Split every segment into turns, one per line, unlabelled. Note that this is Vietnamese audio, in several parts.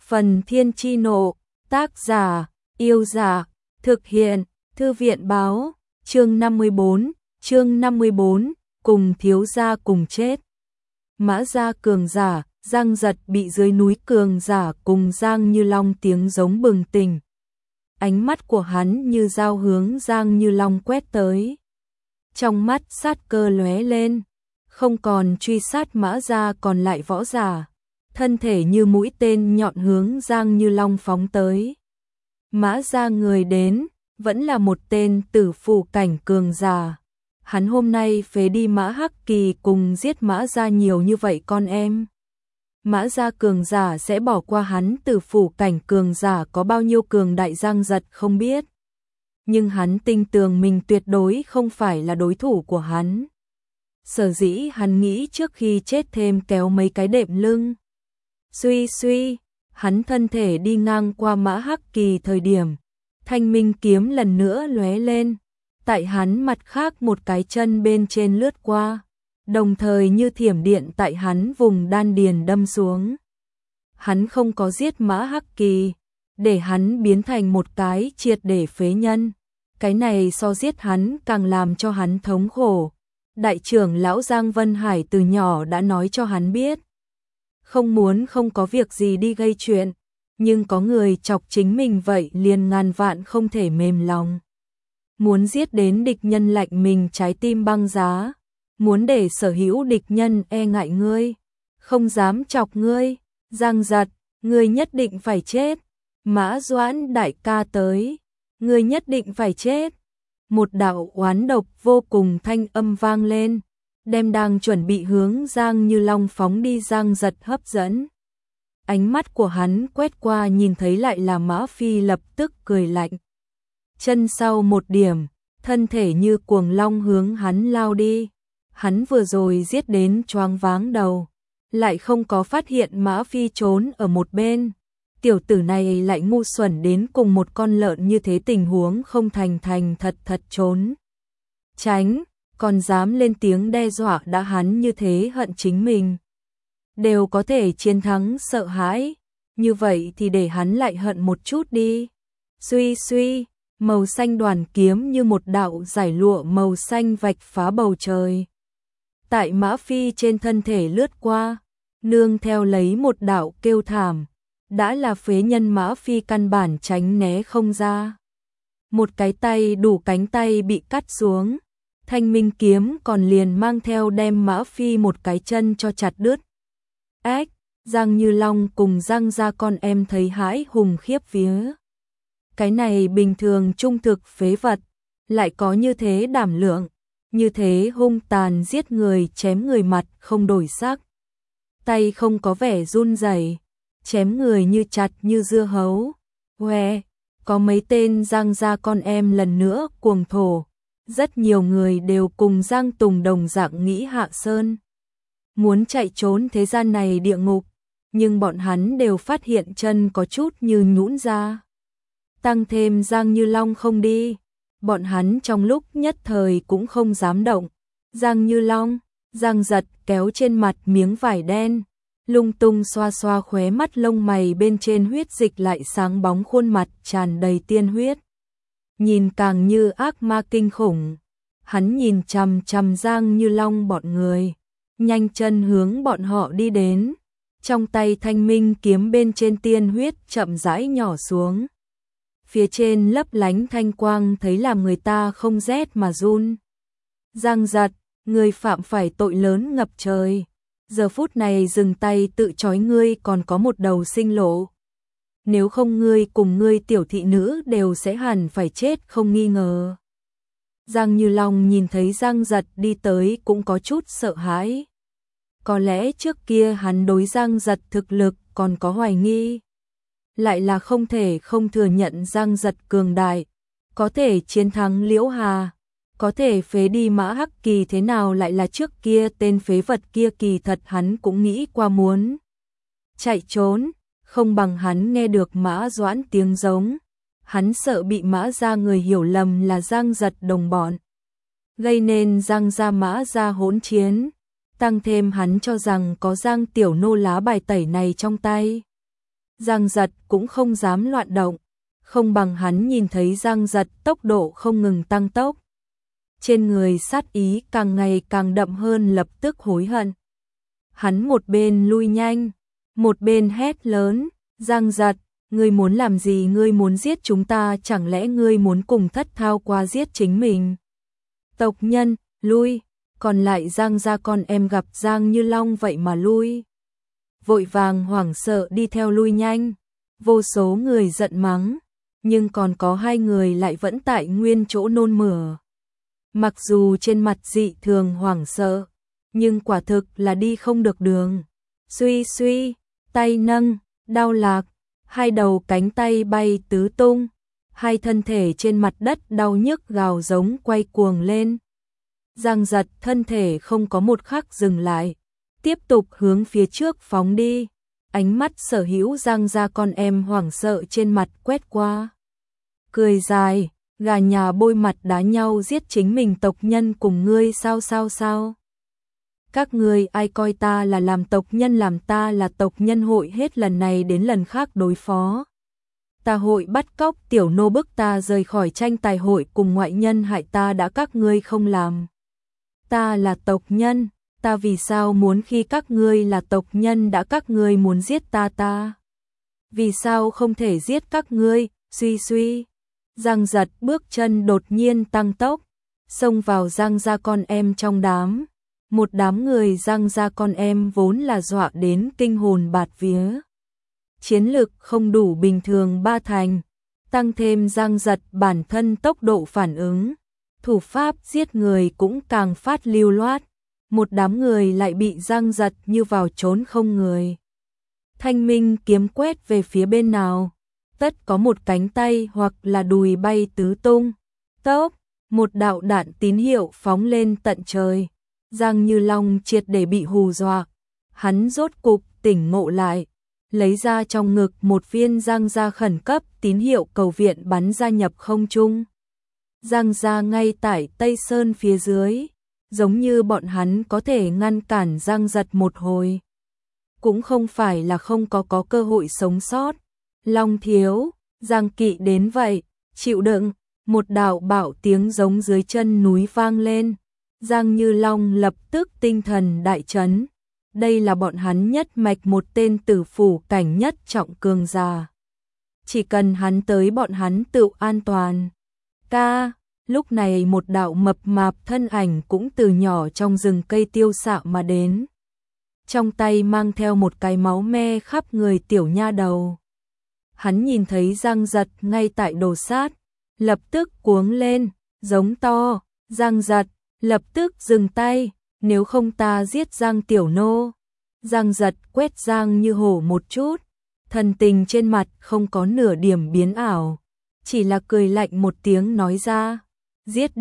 Phần Thiên Chi Nộ, tác giả, Yêu Giả, thực hiện, Thư viện báo, chương 54, cùng thiếu gia cùng chết. Mã gia cường giả, Giang Giật bị dưới núi cường giả cùng Giang Như Long tiếng giống bừng tỉnh. Ánh mắt của hắn như dao hướng Giang Như Long quét tới. Trong mắt sát cơ lóe lên, không còn truy sát Mã gia còn lại võ giả, thân thể như mũi tên nhọn hướng Giang Như Long phóng tới. Mã gia người đến, vẫn là một tên tử phủ cảnh cường giả. Hắn hôm nay phế đi Mã Hắc Kỳ cùng giết Mã gia nhiều như vậy con em. Mã gia cường giả sẽ bỏ qua hắn tử phủ cảnh cường giả có bao nhiêu cường đại Giang Giật không biết. Nhưng hắn tin tưởng mình tuyệt đối không phải là đối thủ của hắn. Sở dĩ hắn nghĩ trước khi chết thêm kéo mấy cái đệm lưng. Suy, hắn thân thể đi ngang qua Mã Hắc Kỳ thời điểm, thanh minh kiếm lần nữa lóe lên, tại hắn mặt khác một cái chân bên trên lướt qua, đồng thời như thiểm điện tại hắn vùng đan điền đâm xuống. Hắn không có giết Mã Hắc Kỳ, để hắn biến thành một cái triệt để phế nhân. Cái này so giết hắn càng làm cho hắn thống khổ. Đại trưởng lão Giang Vân Hải từ nhỏ đã nói cho hắn biết. Không có việc gì đi gây chuyện, nhưng có người chọc chính mình vậy liền ngàn vạn không thể mềm lòng. Muốn giết đến địch nhân lạnh mình trái tim băng giá, muốn để sở hữu địch nhân e ngại ngươi, không dám chọc ngươi. Giang Giật, ngươi nhất định phải chết. Mã Doãn đại ca tới, ngươi nhất định phải chết. Một đạo oán độc vô cùng thanh âm vang lên, đem đang chuẩn bị hướng Giang Như Long phóng đi Giang Giật hấp dẫn. Ánh mắt của hắn quét qua nhìn thấy lại là Mã Phi, lập tức cười lạnh. Chân sau một điểm, thân thể như cuồng long hướng hắn lao đi. Hắn vừa rồi giết đến choáng váng đầu, lại không có phát hiện Mã Phi trốn ở một bên. Tiểu tử này lại ngu xuẩn đến cùng một con lợn như thế, tình huống không thành thật trốn tránh, còn dám lên tiếng đe dọa. Đã hắn như thế hận chính mình đều có thể chiến thắng sợ hãi, như vậy thì để hắn lại hận một chút đi. Suy, màu xanh đoàn kiếm như một đạo giải lụa màu xanh vạch phá bầu trời, tại Mã Phi trên thân thể lướt qua, nương theo lấy một đạo kêu thảm. Đã là phế nhân Mã Phi căn bản tránh né không ra. Một cái tay đủ cánh tay bị cắt xuống, thanh minh kiếm còn liền mang theo đem Mã Phi một cái chân cho chặt đứt. Ách, Giang Như Long cùng Giang gia con em thấy hãi hùng khiếp vía. Cái này bình thường trung thực phế vật, lại có như thế đảm lượng, như thế hung tàn giết người chém người mặt không đổi sắc. Tay không có vẻ run rẩy, chém người như chặt như dưa hấu. Có mấy tên Giang gia con em lần nữa cuồng thổ. Rất nhiều người đều cùng Giang Tùng đồng dạng nghĩ hạ sơn, muốn chạy trốn thế gian này địa ngục, nhưng bọn hắn đều phát hiện chân có chút như nhũn ra. Tăng thêm Giang Như Long không đi, bọn hắn trong lúc nhất thời cũng không dám động. Giang Như Long, Giang Giật kéo trên mặt miếng vải đen, lung tung xoa xoa khóe mắt lông mày bên trên huyết dịch lại sáng bóng, khuôn mặt tràn đầy tiên huyết, nhìn càng như ác ma kinh khủng. Hắn nhìn chằm chằm Giang Như Long bọn người, nhanh chân hướng bọn họ đi đến, trong tay thanh minh kiếm bên trên tiên huyết chậm rãi nhỏ xuống. Phía trên lấp lánh thanh quang thấy làm người ta không rét mà run. Giang Giật, người phạm phải tội lớn ngập trời. Giờ phút này dừng tay tự trói ngươi còn có một đầu sinh lộ. Nếu không ngươi cùng ngươi tiểu thị nữ đều sẽ hẳn phải chết không nghi ngờ. Giang Như Long nhìn thấy Giang Giật đi tới cũng có chút sợ hãi. Có lẽ trước kia hắn đối Giang Giật thực lực còn có hoài nghi. Lại là không thể không thừa nhận Giang Giật cường đại, có thể chiến thắng Liễu Hà, có thể phế đi Mã Hắc Kỳ, thế nào lại là trước kia tên phế vật kia. Kỳ thật hắn cũng nghĩ qua muốn chạy trốn, không bằng hắn nghe được Mã Doãn tiếng giống. Hắn sợ bị Mã gia người hiểu lầm là Giang Giật đồng bọn, gây nên Giang gia Mã gia hỗn chiến. Tăng thêm hắn cho rằng có Giang tiểu nô lá bài tẩy này trong tay. Giang Giật cũng không dám loạn động, không bằng hắn nhìn thấy Giang Giật tốc độ không ngừng tăng tốc. Trên người sát ý càng ngày càng đậm hơn, lập tức hối hận. Hắn một bên lui nhanh, một bên hét lớn, Giang Giật, ngươi muốn làm gì? Ngươi muốn giết chúng ta, chẳng lẽ ngươi muốn cùng Thất Thao qua giết chính mình? Tộc nhân, lui, còn lại Giang gia con em gặp Giang Như Long vậy mà lui. Vội vàng hoảng sợ đi theo lui nhanh, vô số người giận mắng, nhưng còn có 2 người lại vẫn tại nguyên chỗ nôn mửa. Mặc dù trên mặt dị thường hoảng sợ, nhưng quả thực là đi không được đường. Suy suy, tay nâng, đao lạc, 2 đầu cánh tay bay tứ tung, 2 thân thể trên mặt đất đau nhức gào giống quay cuồng lên. Giang Giật thân thể không có một khắc dừng lại, tiếp tục hướng phía trước phóng đi. Ánh mắt sở hữu Giang gia con em hoảng sợ trên mặt quét qua. Cười dài, gà nhà bôi mặt đá nhau giết chính mình tộc nhân cùng ngươi sao? Các ngươi ai coi ta là làm tộc nhân, làm ta là tộc nhân hội hết lần này đến lần khác đối phó. Ta hội bắt cóc tiểu nô bức ta rời khỏi tranh tài hội cùng ngoại nhân hại ta đã các ngươi không làm. Ta là tộc nhân, ta vì sao muốn khi các ngươi là tộc nhân đã các ngươi muốn giết ta? Vì sao không thể giết các ngươi? Suy suy. Giang Giật bước chân đột nhiên tăng tốc, xông vào Giang gia con em trong đám. Một đám người Giang gia con em vốn là dọa đến kinh hồn bạt vía. Chiến lực không đủ bình thường 3 thành, tăng thêm Giang Giật bản thân tốc độ phản ứng, thủ pháp giết người cũng càng phát lưu loát. Một đám người lại bị Giang Giật như vào trốn không người. Thanh minh kiếm quét về phía bên nào, tất có một cánh tay hoặc là đùi bay tứ tung. Tốc, một đạo đạn tín hiệu phóng lên tận trời. Giang Như Long triệt để bị hù dọa, hắn rốt cục tỉnh ngộ lại, lấy ra trong ngực một viên Giang gia khẩn cấp tín hiệu cầu viện bắn ra nhập không trung. Giang gia ngay tại Tây Sơn phía dưới, giống như bọn hắn có thể ngăn cản Giang Giật một hồi. Cũng không phải là không có cơ hội sống sót. Long thiếu, Giang Kỵ đến vậy, chịu đựng, một đạo bạo tiếng giống dưới chân núi vang lên. Giang Như Long lập tức tinh thần đại chấn. Đây là bọn hắn nhất mạch một tên tử phủ cảnh nhất trọng cường giả. Chỉ cần hắn tới bọn hắn tự an toàn. Lúc này một đạo mập mạp thân ảnh cũng từ nhỏ trong rừng cây tiêu xạ mà đến. Trong tay mang theo một cái máu me khắp người tiểu nha đầu. Hắn nhìn thấy Giang Giật ngay tại đồ sát, lập tức cuống lên, giống to, Giang Giật, lập tức dừng tay, nếu không ta giết Giang tiểu nô. Giang Giật quét Giang Như Hổ một chút, thần tình trên mặt không có nửa điểm biến ảo, chỉ là cười lạnh một tiếng nói ra, giết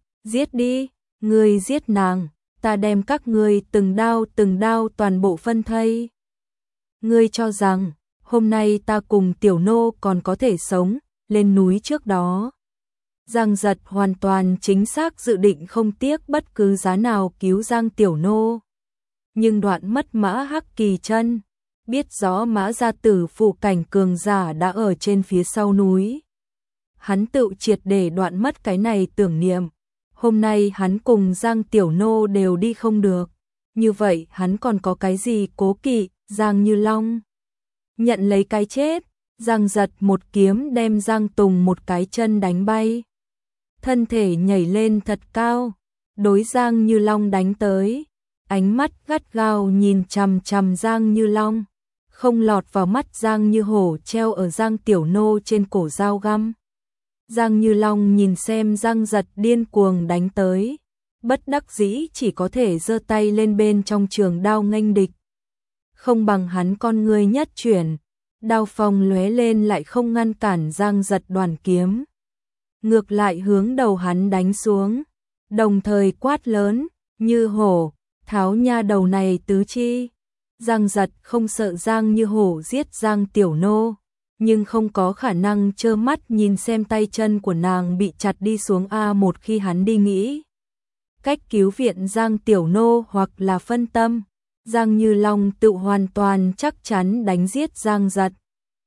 đi, ngươi giết nàng, ta đem các ngươi từng đao toàn bộ phân thây. Ngươi cho rằng, hôm nay ta cùng tiểu nô còn có thể sống, lên núi trước đó. Giang Giật hoàn toàn chính xác dự định không tiếc bất cứ giá nào cứu Giang tiểu nô. Nhưng đoạn mất Mã Hắc Kỳ chân, biết rõ Mã gia tử phụ cảnh cường giả đã ở trên phía sau núi. Hắn tự triệt để đoạn mất cái này tưởng niệm. Hôm nay hắn cùng Giang tiểu nô đều đi không được. Như vậy hắn còn có cái gì cố kỵ? Giang Như Long nhận lấy cái chết. Giang Giật một kiếm đem Giang Tùng một cái chân đánh bay. Thân thể nhảy lên thật cao, đối Giang Như Long đánh tới. Ánh mắt gắt gao nhìn chằm chằm Giang Như Long, không lọt vào mắt Giang Như Hổ treo ở Giang tiểu nô trên cổ dao găm. Giang Như Long nhìn xem Giang Giật điên cuồng đánh tới, bất đắc dĩ chỉ có thể giơ tay lên bên trong trường đao nghênh địch. Không bằng hắn con người nhất chuyển, đao phong lóe lên lại không ngăn cản Giang Giật đoàn kiếm. Ngược lại hướng đầu hắn đánh xuống, đồng thời quát lớn, Như Hổ, tháo nha đầu này tứ chi. Giang Giật không sợ Giang Như Hổ giết Giang tiểu nô, nhưng không có khả năng trơ mắt nhìn xem tay chân của nàng bị chặt đi xuống một khi hắn đi nghĩ cách cứu viện Giang tiểu nô hoặc là phân tâm, Giang Như Long tự hoàn toàn chắc chắn đánh giết Giang Giật.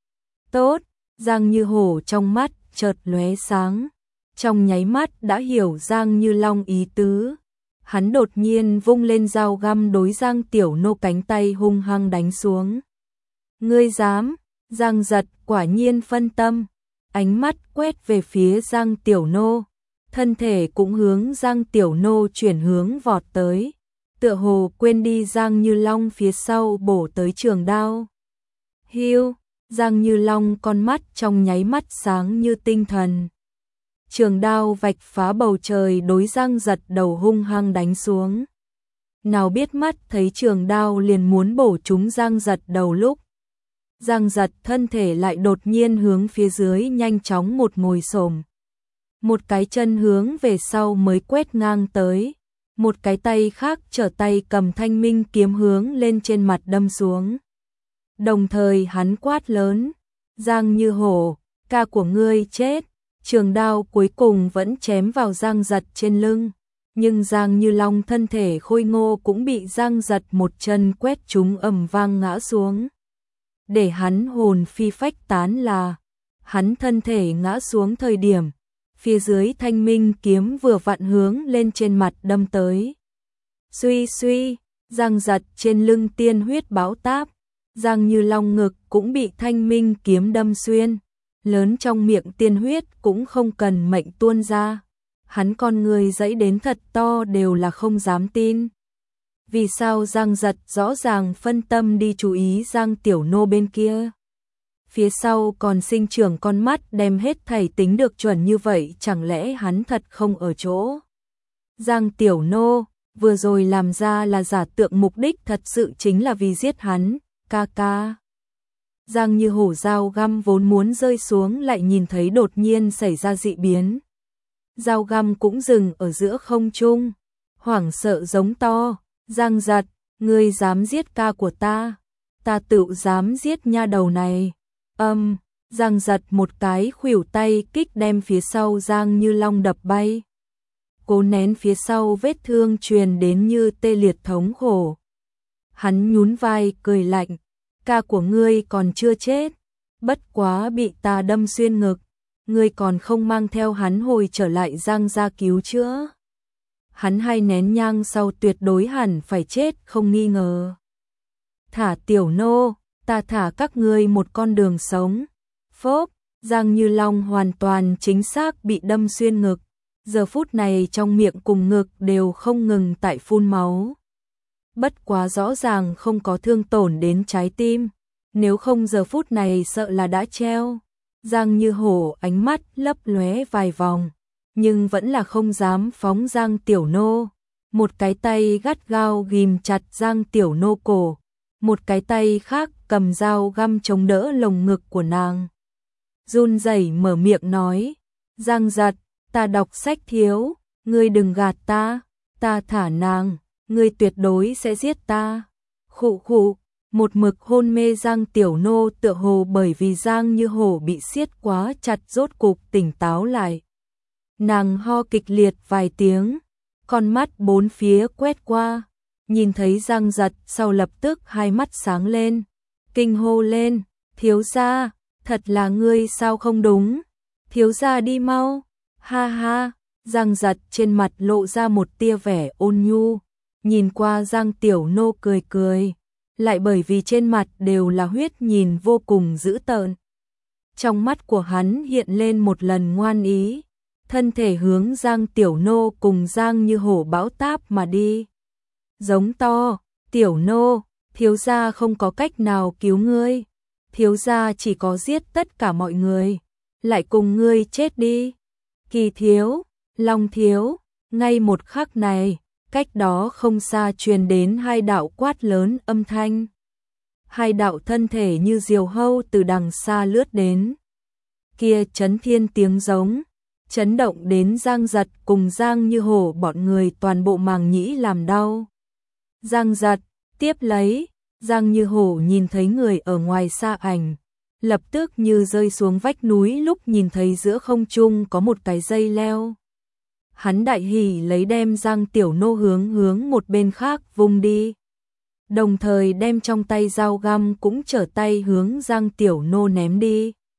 Tốt, Giang Như Hổ trong mắt chợt lóe sáng, trong nháy mắt đã hiểu Giang Như Long ý tứ. Hắn đột nhiên vung lên dao găm đối Giang Tiểu Nô, cánh tay hung hăng đánh xuống. Ngươi dám? Giang Giật quả nhiên phân tâm, ánh mắt quét về phía Giang Tiểu Nô, thân thể cũng hướng Giang Tiểu Nô chuyển hướng vọt tới, tựa hồ quên đi Giang Như Long phía sau bổ tới trường đao. Hiu, Giang Như Long con mắt trong nháy mắt sáng như tinh thần. Trường đao vạch phá bầu trời đối Giang Giật đầu hung hăng đánh xuống. Nào biết mắt thấy trường đao liền muốn bổ trúng Giang Giật đầu lúc Giang Giật thân thể lại đột nhiên hướng phía dưới nhanh chóng một ngồi xổm. Một cái chân hướng về sau mới quét ngang tới, một cái tay khác trở tay cầm thanh minh kiếm hướng lên trên mặt đâm xuống. Đồng thời hắn quát lớn, Giang Như Hổ, ca của ngươi chết. Trường đao cuối cùng vẫn chém vào Giang Giật trên lưng, nhưng Giang Như Long thân thể khôi ngô cũng bị Giang Giật một chân quét trúng ầm vang ngã xuống. Để hắn hồn phi phách tán là, hắn thân thể ngã xuống thời điểm, phía dưới thanh minh kiếm vừa vặn hướng lên trên mặt đâm tới. Suy suy, Giang Giật trên lưng tiên huyết báo táp, Giang Như Long ngực cũng bị thanh minh kiếm đâm xuyên. Lớn trong miệng tiên huyết cũng không cần mệnh tuôn ra. Hắn con người dãy đến thật to đều là không dám tin. Vì sao Giang Giật rõ ràng phân tâm đi chú ý Giang Tiểu Nô bên kia? Phía sau còn sinh trưởng con mắt đem hết thảy tính được chuẩn như vậy, chẳng lẽ hắn thật không ở chỗ? Giang Tiểu Nô vừa rồi làm ra là giả tượng, mục đích thật sự chính là vì giết hắn, ca ca. Giang Như Hổ dao găm vốn muốn rơi xuống lại nhìn thấy đột nhiên xảy ra dị biến. Dao găm cũng dừng ở giữa không trung, hoảng sợ giống to, Giang Giật, ngươi dám giết ca của ta tự dám giết nha đầu này. Giang Giật một cái khuỷu tay kích đem phía sau Giang Như Long đập bay. Cố nén phía sau vết thương truyền đến như tê liệt thống khổ. Hắn nhún vai cười lạnh, ca của ngươi còn chưa chết, bất quá bị ta đâm xuyên ngực, ngươi còn không mang theo hắn hồi trở lại Giang gia cứu chữa. Hắn 2 nén nhang sau tuyệt đối hẳn phải chết không nghi ngờ. Thả Tiểu Nô, ta thả các ngươi một con đường sống. Phốp, Giang Như Long hoàn toàn chính xác bị đâm xuyên ngực, giờ phút này trong miệng cùng ngực đều không ngừng tại phun máu. Bất quá rõ ràng không có thương tổn đến trái tim, nếu không giờ phút này sợ là đã treo. Giang Như Hổ ánh mắt lấp lóe vài vòng, nhưng vẫn là không dám phóng Giang Tiểu Nô. Một cái tay gắt gao ghim chặt Giang Tiểu Nô cổ, một cái tay khác cầm dao găm chống đỡ lồng ngực của nàng. Run rẩy mở miệng nói, Giang Giật, ta đọc sách thiếu, ngươi đừng gạt ta thả nàng, ngươi tuyệt đối sẽ giết ta. Khụ khụ, một mực hôn mê Giang Tiểu Nô tựa hồ bởi vì Giang Như Hổ bị siết quá chặt rốt cục tỉnh táo lại. Nàng ho kịch liệt vài tiếng, con mắt bốn phía quét qua, nhìn thấy Giang Giật sau lập tức 2 mắt sáng lên, kinh hô lên, thiếu gia, thật là ngươi sao không đúng, thiếu gia đi mau, ha ha. Giang Giật trên mặt lộ ra một tia vẻ ôn nhu, nhìn qua Giang Tiểu Nô cười cười, lại bởi vì trên mặt đều là huyết nhìn vô cùng dữ tợn. Trong mắt của hắn hiện lên một lần ngoan ý, thân thể hướng Giang Tiểu Nô cùng Giang Như Hổ bão táp mà đi. Giống to, Tiểu Nô, thiếu gia không có cách nào cứu ngươi, thiếu gia chỉ có giết tất cả mọi người, lại cùng ngươi chết đi. Kỳ thiếu, Long thiếu, ngay một khắc này, cách đó không xa truyền đến 2 đạo quát lớn âm thanh. 2 đạo thân thể như diều hâu từ đằng xa lướt đến. Kia chấn thiên tiếng giống, chấn động đến Giang Giật cùng Giang Như Hổ bọn người toàn bộ màng nhĩ làm đau. Giang Giật, tiếp lấy, Giang Như Hổ nhìn thấy người ở ngoài xa ảnh, lập tức như rơi xuống vách núi lúc nhìn thấy giữa không trung có một cái dây leo. Hắn đại hỉ lấy đem Giang Tiểu Nô hướng một bên khác vung đi, đồng thời đem trong tay dao găm cũng trở tay hướng Giang Tiểu Nô ném đi.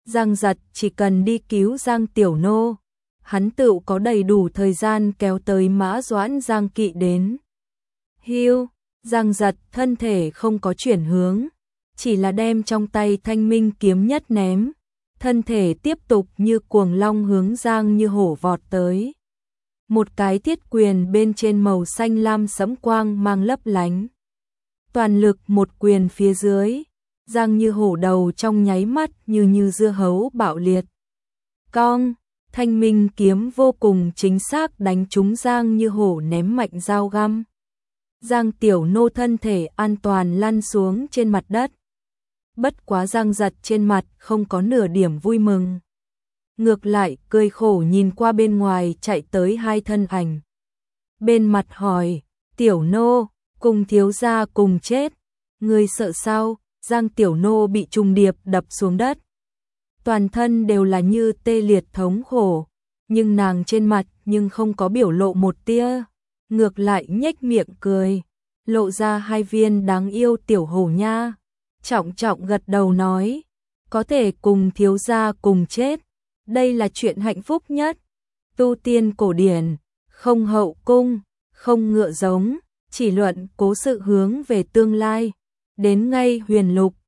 Giang Giật chỉ cần đi cứu Giang Tiểu Nô, hắn tự có đầy đủ thời gian kéo tới Mã Doãn Giang Kỵ đến. Hưu, Giang Giật thân thể không có chuyển hướng, chỉ là đem trong tay Thanh Minh kiếm nhất ném, thân thể tiếp tục như cuồng long hướng Giang Như Hổ vọt tới. Một cái thiết quyền bên trên màu xanh lam sẫm quang mang lấp lánh. Toàn lực một quyền phía dưới, Giang Như Hổ đầu trong nháy mắt như dưa hấu bạo liệt. Cong, Thanh Minh kiếm vô cùng chính xác đánh trúng Giang Như Hổ ném mạnh dao găm. Giang Tiểu Nô thân thể an toàn lăn xuống trên mặt đất. Bất quá Giang Giật trên mặt không có nửa điểm vui mừng. Ngược lại cười khổ nhìn qua bên ngoài chạy tới hai thân ảnh. Bên mặt hỏi, Tiểu Nô, cùng thiếu gia cùng chết, ngươi sợ sao? Giang Tiểu Nô bị trùng điệp đập xuống đất. Toàn thân đều là như tê liệt thống khổ, nhưng nàng trên mặt nhưng không có biểu lộ một tia, ngược lại nhếch miệng cười, lộ ra hai viên đáng yêu tiểu hổ nha. Trọng trọng gật đầu nói, có thể cùng thiếu gia cùng chết, đây là chuyện hạnh phúc nhất. Tu tiên cổ điển, không hậu cung, không ngựa giống, chỉ luận cố sự hướng về tương lai. Đến ngay huyền lục,